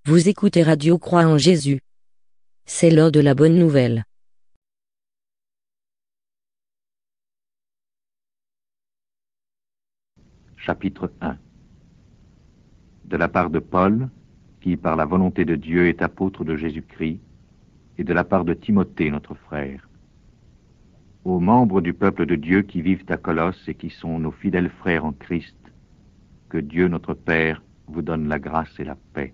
Vous écoutez Radio Croix en Jésus. C'est l'heure de la bonne nouvelle. Chapitre 1. De la part de Paul, qui par la volonté de Dieu est apôtre de Jésus-Christ, et de la part de Timothée, notre frère, aux membres du peuple de Dieu qui vivent à Colosse et qui sont nos fidèles frères en Christ, que Dieu notre Père vous donne la grâce et la paix.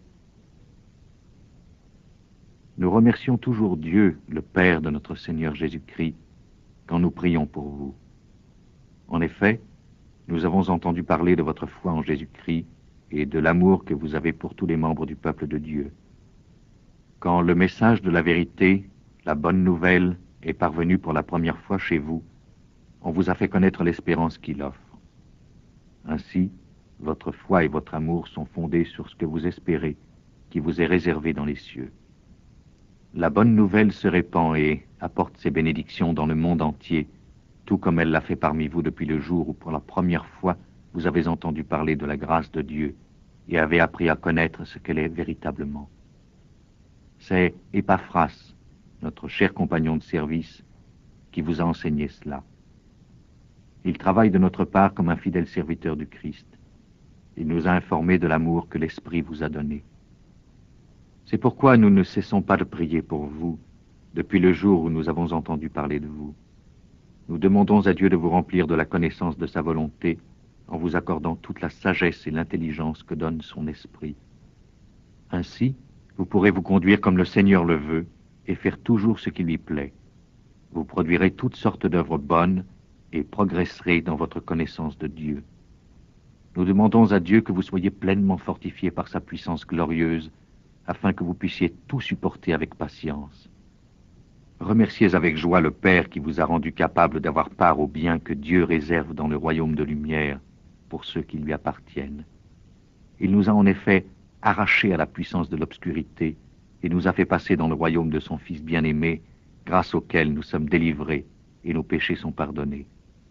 Nous remercions toujours Dieu, le Père de notre Seigneur Jésus-Christ, quand nous prions pour vous. En effet, nous avons entendu parler de votre foi en Jésus-Christ et de l'amour que vous avez pour tous les membres du peuple de Dieu. Quand le message de la vérité, la bonne nouvelle, est parvenu pour la première fois chez vous, on vous a fait connaître l'espérance qu'il offre. Ainsi, votre foi et votre amour sont fondés sur ce que vous espérez, qui vous est réservé dans les cieux. La bonne nouvelle se répand et apporte ses bénédictions dans le monde entier, tout comme elle l'a fait parmi vous depuis le jour où pour la première fois vous avez entendu parler de la grâce de Dieu et avez appris à connaître ce qu'elle est véritablement. C'est Épaphras, notre cher compagnon de service, qui vous a enseigné cela. Il travaille de notre part comme un fidèle serviteur du Christ. Il nous a informés de l'amour que l'Esprit vous a donné. C'est pourquoi nous ne cessons pas de prier pour vous depuis le jour où nous avons entendu parler de vous. Nous demandons à Dieu de vous remplir de la connaissance de sa volonté en vous accordant toute la sagesse et l'intelligence que donne son esprit. Ainsi, vous pourrez vous conduire comme le Seigneur le veut et faire toujours ce qui lui plaît. Vous produirez toutes sortes d'œuvres bonnes et progresserez dans votre connaissance de Dieu. Nous demandons à Dieu que vous soyez pleinement fortifiés par sa puissance glorieuse afin que vous puissiez tout supporter avec patience. Remerciez avec joie le Père qui vous a rendu capable d'avoir part au bien que Dieu réserve dans le royaume de lumière pour ceux qui lui appartiennent. Il nous a en effet arrachés à la puissance de l'obscurité et nous a fait passer dans le royaume de son Fils bien-aimé, grâce auquel nous sommes délivrés et nos péchés sont pardonnés.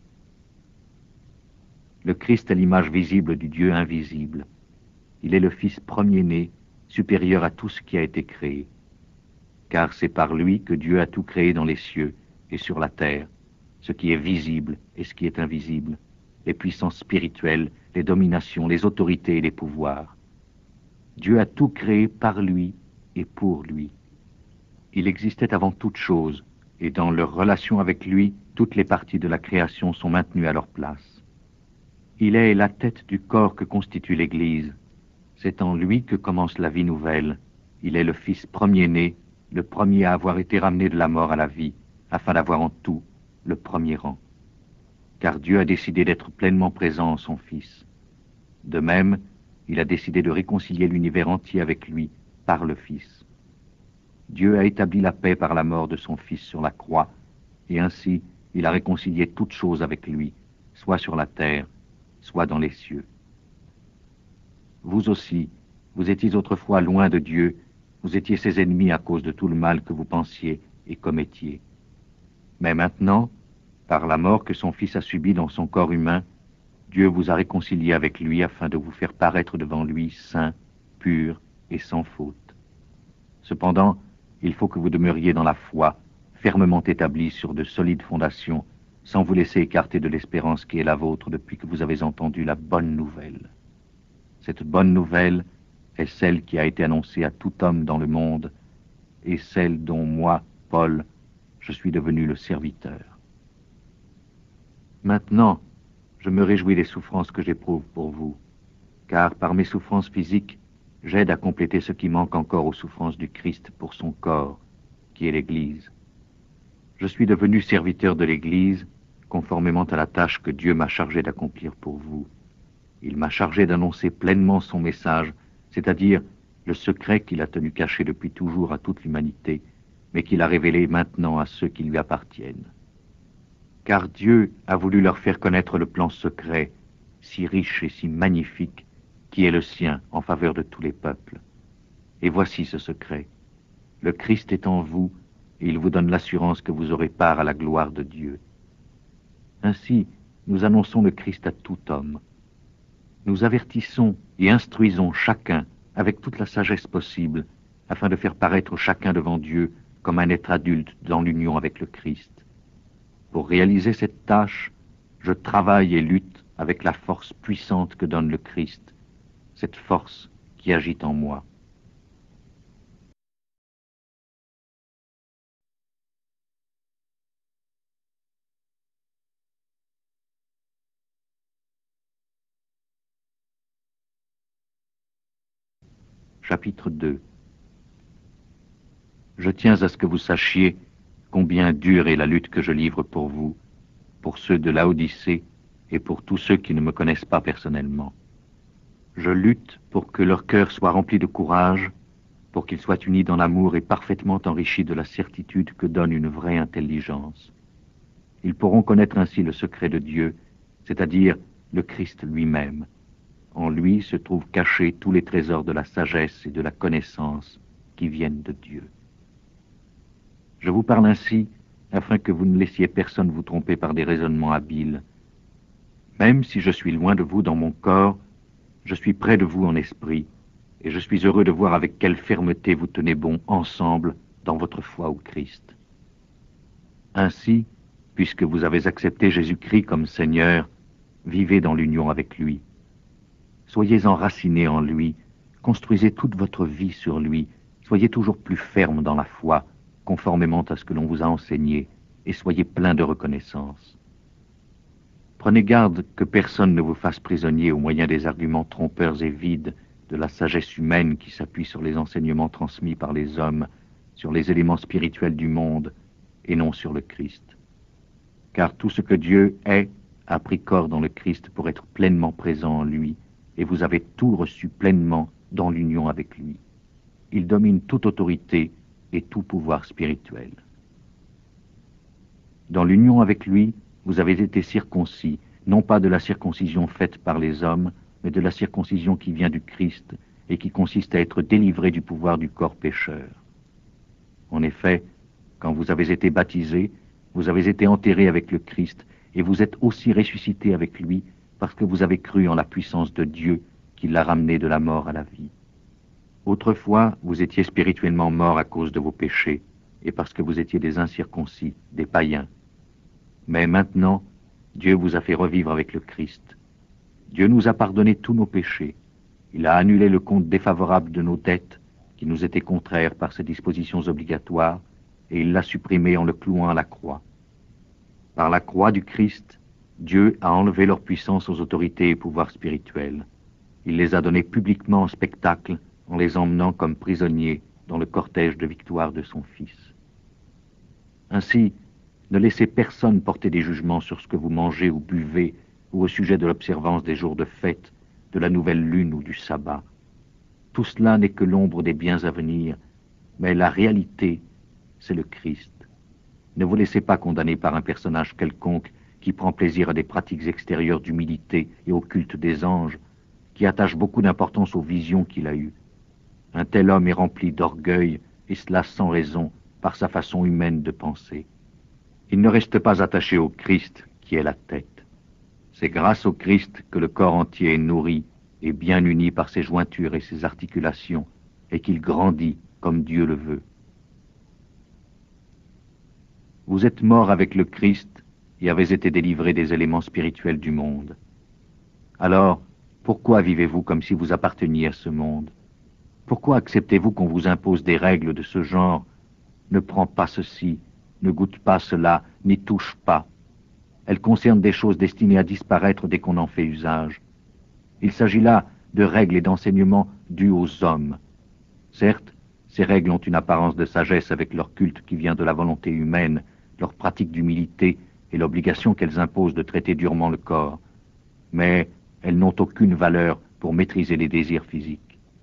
Le Christ est l'image visible du Dieu invisible. Il est le Fils premier-né, supérieur à tout ce qui a été créé. Car c'est par lui que Dieu a tout créé dans les cieux et sur la terre, ce qui est visible et ce qui est invisible, les puissances spirituelles, les dominations, les autorités et les pouvoirs. Dieu a tout créé par lui et pour lui. Il existait avant toute chose, et dans leur relation avec lui, toutes les parties de la création sont maintenues à leur place. Il est la tête du corps que constitue l'Église. C'est en lui que commence la vie nouvelle. Il est le Fils premier-né, le premier à avoir été ramené de la mort à la vie, afin d'avoir en tout le premier rang. Car Dieu a décidé d'être pleinement présent en son Fils. De même, il a décidé de réconcilier l'univers entier avec lui par le Fils. Dieu a établi la paix par la mort de son Fils sur la croix, et ainsi il a réconcilié toutes choses avec lui, soit sur la terre, soit dans les cieux. Vous aussi, vous étiez autrefois loin de Dieu, vous étiez ses ennemis à cause de tout le mal que vous pensiez et commettiez. Mais maintenant, par la mort que son Fils a subie dans son corps humain, Dieu vous a réconcilié avec lui afin de vous faire paraître devant lui saint, pur et sans faute. Cependant, il faut que vous demeuriez dans la foi, fermement établis sur de solides fondations, sans vous laisser écarter de l'espérance qui est la vôtre depuis que vous avez entendu la bonne nouvelle. Cette bonne nouvelle est celle qui a été annoncée à tout homme dans le monde et celle dont moi, Paul, je suis devenu le serviteur. Maintenant, je me réjouis des souffrances que j'éprouve pour vous, car par mes souffrances physiques, j'aide à compléter ce qui manque encore aux souffrances du Christ pour son corps, qui est l'Église. Je suis devenu serviteur de l'Église, conformément à la tâche que Dieu m'a chargé d'accomplir pour vous. Il m'a chargé d'annoncer pleinement son message, c'est-à-dire le secret qu'il a tenu caché depuis toujours à toute l'humanité, mais qu'il a révélé maintenant à ceux qui lui appartiennent. Car Dieu a voulu leur faire connaître le plan secret, si riche et si magnifique, qui est le sien en faveur de tous les peuples. Et voici ce secret. Le Christ est en vous, et il vous donne l'assurance que vous aurez part à la gloire de Dieu. Ainsi, nous annonçons le Christ à tout homme. Nous avertissons et instruisons chacun avec toute la sagesse possible, afin de faire paraître chacun devant Dieu comme un être adulte dans l'union avec le Christ. Pour réaliser cette tâche, je travaille et lutte avec la force puissante que donne le Christ, cette force qui agit en moi. Chapitre 2. Je tiens à ce que vous sachiez combien dure est la lutte que je livre pour vous, pour ceux de Laodicée et pour tous ceux qui ne me connaissent pas personnellement. Je lutte pour que leur cœur soit rempli de courage, pour qu'ils soient unis dans l'amour et parfaitement enrichis de la certitude que donne une vraie intelligence. Ils pourront connaître ainsi le secret de Dieu, c'est-à-dire le Christ lui-même. En lui se trouvent cachés tous les trésors de la sagesse et de la connaissance qui viennent de Dieu. Je vous parle ainsi afin que vous ne laissiez personne vous tromper par des raisonnements habiles. Même si je suis loin de vous dans mon corps, je suis près de vous en esprit, et je suis heureux de voir avec quelle fermeté vous tenez bon ensemble dans votre foi au Christ. Ainsi, puisque vous avez accepté Jésus-Christ comme Seigneur, vivez dans l'union avec lui. Soyez enracinés en lui, construisez toute votre vie sur lui, soyez toujours plus fermes dans la foi, conformément à ce que l'on vous a enseigné, et soyez pleins de reconnaissance. Prenez garde que personne ne vous fasse prisonnier au moyen des arguments trompeurs et vides de la sagesse humaine qui s'appuie sur les enseignements transmis par les hommes, sur les éléments spirituels du monde, et non sur le Christ. Car tout ce que Dieu est a pris corps dans le Christ pour être pleinement présent en lui, et vous avez tout reçu pleinement dans l'union avec lui. Il domine toute autorité et tout pouvoir spirituel. Dans l'union avec lui, vous avez été circoncis, non pas de la circoncision faite par les hommes, mais de la circoncision qui vient du Christ et qui consiste à être délivré du pouvoir du corps pécheur. En effet, quand vous avez été baptisés, vous avez été enterrés avec le Christ et vous êtes aussi ressuscités avec lui parce que vous avez cru en la puissance de Dieu qui l'a ramené de la mort à la vie. Autrefois, vous étiez spirituellement morts à cause de vos péchés et parce que vous étiez des incirconcis, des païens. Mais maintenant, Dieu vous a fait revivre avec le Christ. Dieu nous a pardonné tous nos péchés. Il a annulé le compte défavorable de nos dettes qui nous étaient contraires par ses dispositions obligatoires et il l'a supprimé en le clouant à la croix. Par la croix du Christ, Dieu a enlevé leur puissance aux autorités et pouvoirs spirituels. Il les a donnés publiquement en spectacle en les emmenant comme prisonniers dans le cortège de victoire de son Fils. Ainsi, ne laissez personne porter des jugements sur ce que vous mangez ou buvez ou au sujet de l'observance des jours de fête, de la nouvelle lune ou du sabbat. Tout cela n'est que l'ombre des biens à venir, mais la réalité, c'est le Christ. Ne vous laissez pas condamner par un personnage quelconque qui prend plaisir à des pratiques extérieures d'humilité et au culte des anges, qui attache beaucoup d'importance aux visions qu'il a eues. Un tel homme est rempli d'orgueil, et cela sans raison, par sa façon humaine de penser. Il ne reste pas attaché au Christ, qui est la tête. C'est grâce au Christ que le corps entier est nourri et bien uni par ses jointures et ses articulations, et qu'il grandit comme Dieu le veut. Vous êtes morts avec le Christ et avez été délivrés des éléments spirituels du monde. Alors, pourquoi vivez-vous comme si vous apparteniez à ce monde? Pourquoi acceptez-vous qu'on vous impose des règles de ce genre? Ne prends pas ceci, ne goûte pas cela, n'y touche pas. Elles concernent des choses destinées à disparaître dès qu'on en fait usage. Il s'agit là de règles et d'enseignements dus aux hommes. Certes, ces règles ont une apparence de sagesse avec leur culte qui vient de la volonté humaine, leur pratique d'humilité et l'obligation qu'elles imposent de traiter durement le corps. Mais elles n'ont aucune valeur pour maîtriser les désirs physiques.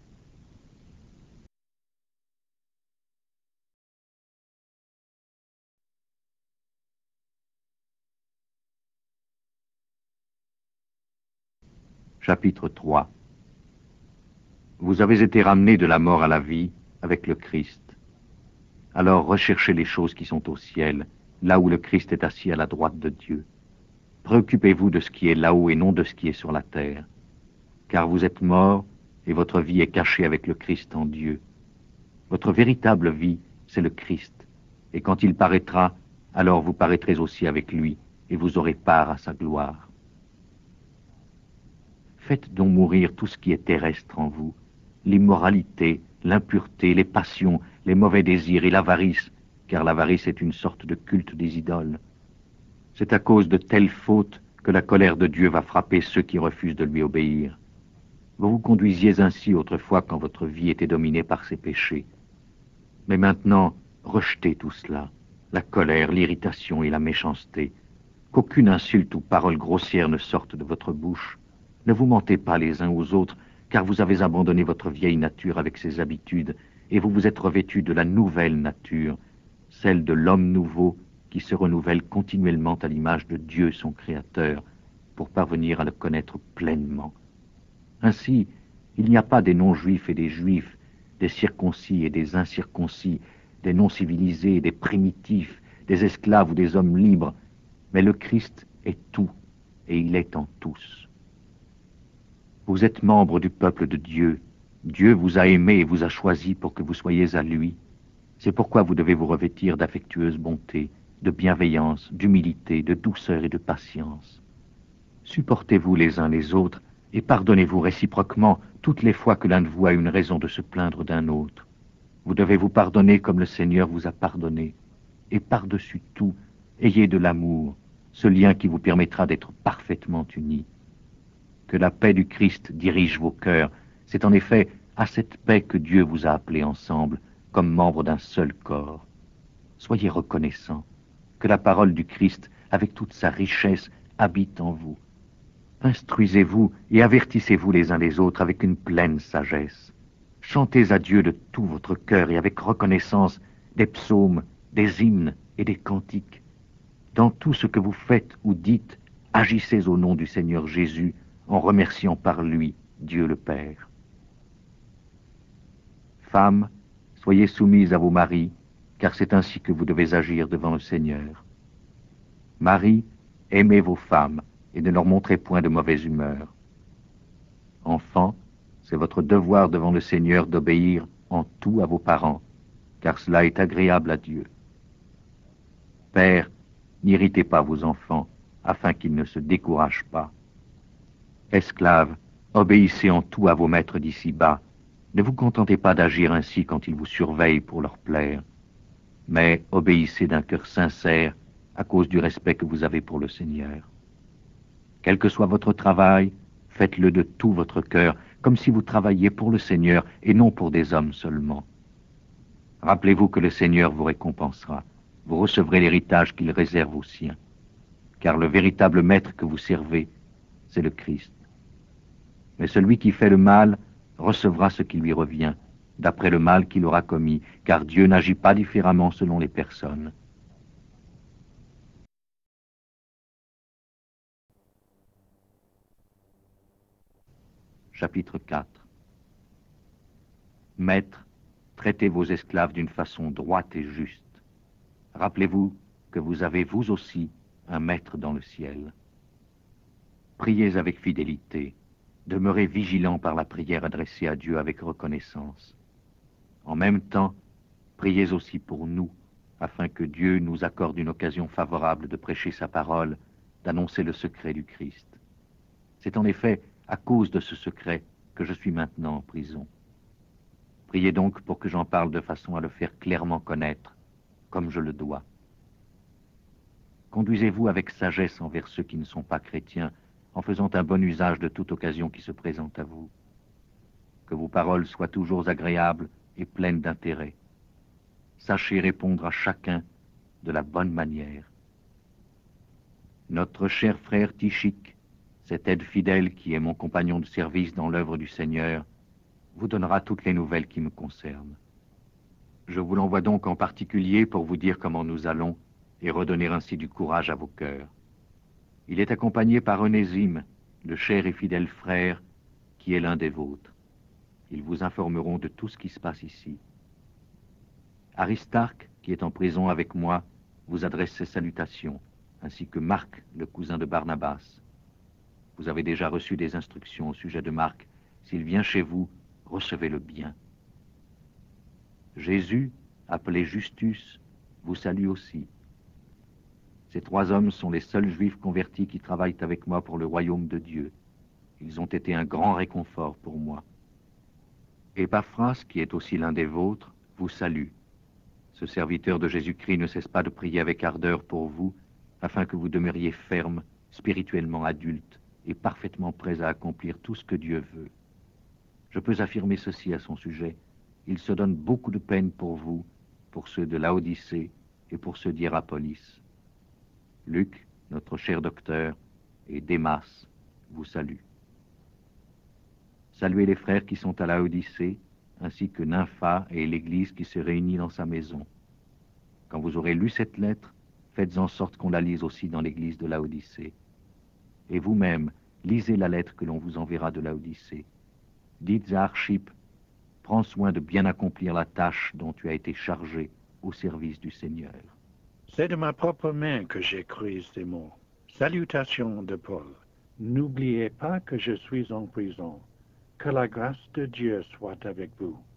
Chapitre 3. Vous avez été ramenés de la mort à la vie avec le Christ. Alors recherchez les choses qui sont au ciel, là où le Christ est assis à la droite de Dieu. Préoccupez-vous de ce qui est là-haut et non de ce qui est sur la terre. Car vous êtes morts, et votre vie est cachée avec le Christ en Dieu. Votre véritable vie, c'est le Christ, et quand il paraîtra, alors vous paraîtrez aussi avec lui, et vous aurez part à sa gloire. Faites donc mourir tout ce qui est terrestre en vous, l'immoralité, l'impureté, les passions, les mauvais désirs et l'avarice, car l'avarice est une sorte de culte des idoles. C'est à cause de telles fautes que la colère de Dieu va frapper ceux qui refusent de lui obéir. Vous vous conduisiez ainsi autrefois quand votre vie était dominée par ces péchés. Mais maintenant, rejetez tout cela, la colère, l'irritation et la méchanceté. Qu'aucune insulte ou parole grossière ne sorte de votre bouche. Ne vous mentez pas les uns aux autres, car vous avez abandonné votre vieille nature avec ses habitudes, et vous vous êtes revêtus de la nouvelle nature, celle de l'homme nouveau qui se renouvelle continuellement à l'image de Dieu son Créateur, pour parvenir à le connaître pleinement. Ainsi, il n'y a pas des non-juifs et des juifs, des circoncis et des incirconcis, des non-civilisés et des primitifs, des esclaves ou des hommes libres, mais le Christ est tout, et il est en tous. Vous êtes membre du peuple de Dieu. Dieu vous a aimé et vous a choisi pour que vous soyez à lui. C'est pourquoi vous devez vous revêtir d'affectueuse bonté, de bienveillance, d'humilité, de douceur et de patience. Supportez-vous les uns les autres et pardonnez-vous réciproquement toutes les fois que l'un de vous a une raison de se plaindre d'un autre. Vous devez vous pardonner comme le Seigneur vous a pardonné. Et par-dessus tout, ayez de l'amour, ce lien qui vous permettra d'être parfaitement unis. Que la paix du Christ dirige vos cœurs. C'est en effet à cette paix que Dieu vous a appelés ensemble, comme membres d'un seul corps. Soyez reconnaissants. Que la parole du Christ, avec toute sa richesse, habite en vous. Instruisez-vous et avertissez-vous les uns les autres avec une pleine sagesse. Chantez à Dieu de tout votre cœur et avec reconnaissance des psaumes, des hymnes et des cantiques. Dans tout ce que vous faites ou dites, agissez au nom du Seigneur Jésus, en remerciant par lui Dieu le Père. Femmes, soyez soumises à vos maris, car c'est ainsi que vous devez agir devant le Seigneur. Maris, aimez vos femmes et ne leur montrez point de mauvaise humeur. Enfants, c'est votre devoir devant le Seigneur d'obéir en tout à vos parents, car cela est agréable à Dieu. Pères, n'irritez pas vos enfants, afin qu'ils ne se découragent pas. Esclaves, obéissez en tout à vos maîtres d'ici-bas. Ne vous contentez pas d'agir ainsi quand ils vous surveillent pour leur plaire, mais obéissez d'un cœur sincère à cause du respect que vous avez pour le Seigneur. Quel que soit votre travail, faites-le de tout votre cœur, comme si vous travailliez pour le Seigneur et non pour des hommes seulement. Rappelez-vous que le Seigneur vous récompensera. Vous recevrez l'héritage qu'il réserve aux siens. Car le véritable maître que vous servez, c'est le Christ. Mais celui qui fait le mal recevra ce qui lui revient, d'après le mal qu'il aura commis, car Dieu n'agit pas différemment selon les personnes. Chapitre 4. Maîtres, traitez vos esclaves d'une façon droite et juste. Rappelez-vous que vous avez vous aussi un maître dans le ciel. Priez avec fidélité, demeurez vigilants par la prière adressée à Dieu avec reconnaissance. En même temps, priez aussi pour nous, afin que Dieu nous accorde une occasion favorable de prêcher sa parole, d'annoncer le secret du Christ. C'est en effet à cause de ce secret que je suis maintenant en prison. Priez donc pour que j'en parle de façon à le faire clairement connaître, comme je le dois. Conduisez-vous avec sagesse envers ceux qui ne sont pas chrétiens, en faisant un bon usage de toute occasion qui se présente à vous. Que vos paroles soient toujours agréables et pleines d'intérêt. Sachez répondre à chacun de la bonne manière. Notre cher frère Tychik, cet aide fidèle qui est mon compagnon de service dans l'œuvre du Seigneur, vous donnera toutes les nouvelles qui me concernent. Je vous l'envoie donc en particulier pour vous dire comment nous allons et redonner ainsi du courage à vos cœurs. Il est accompagné par Onésime, le cher et fidèle frère, qui est l'un des vôtres. Ils vous informeront de tout ce qui se passe ici. Aristarque, qui est en prison avec moi, vous adresse ses salutations, ainsi que Marc, le cousin de Barnabas. Vous avez déjà reçu des instructions au sujet de Marc, S'il vient chez vous, recevez-le bien. Jésus, appelé Justus, vous salue aussi. Ces 3 hommes sont les seuls juifs convertis qui travaillent avec moi pour le royaume de Dieu. Ils ont été un grand réconfort pour moi. Épaphras, qui est aussi l'un des vôtres, vous salue. Ce serviteur de Jésus-Christ ne cesse pas de prier avec ardeur pour vous, afin que vous demeuriez fermes, spirituellement adultes et parfaitement prêts à accomplir tout ce que Dieu veut. Je peux affirmer ceci à son sujet. Il se donne beaucoup de peine pour vous, pour ceux de Laodicée et pour ceux d'Hiérapolis. Luc, notre cher docteur, et Démas vous saluent. Saluez les frères qui sont à Laodicée, ainsi que Nympha et l'Église qui se réunit dans sa maison. Quand vous aurez lu cette lettre, faites en sorte qu'on la lise aussi dans l'Église de Laodicée. Et vous-même, lisez la lettre que l'on vous enverra de Laodicée. Dites à Archippe, prends soin de bien accomplir la tâche dont tu as été chargé au service du Seigneur. C'est de ma propre main que j'écris ces mots. Salutations de Paul. N'oubliez pas que je suis en prison. Que la grâce de Dieu soit avec vous.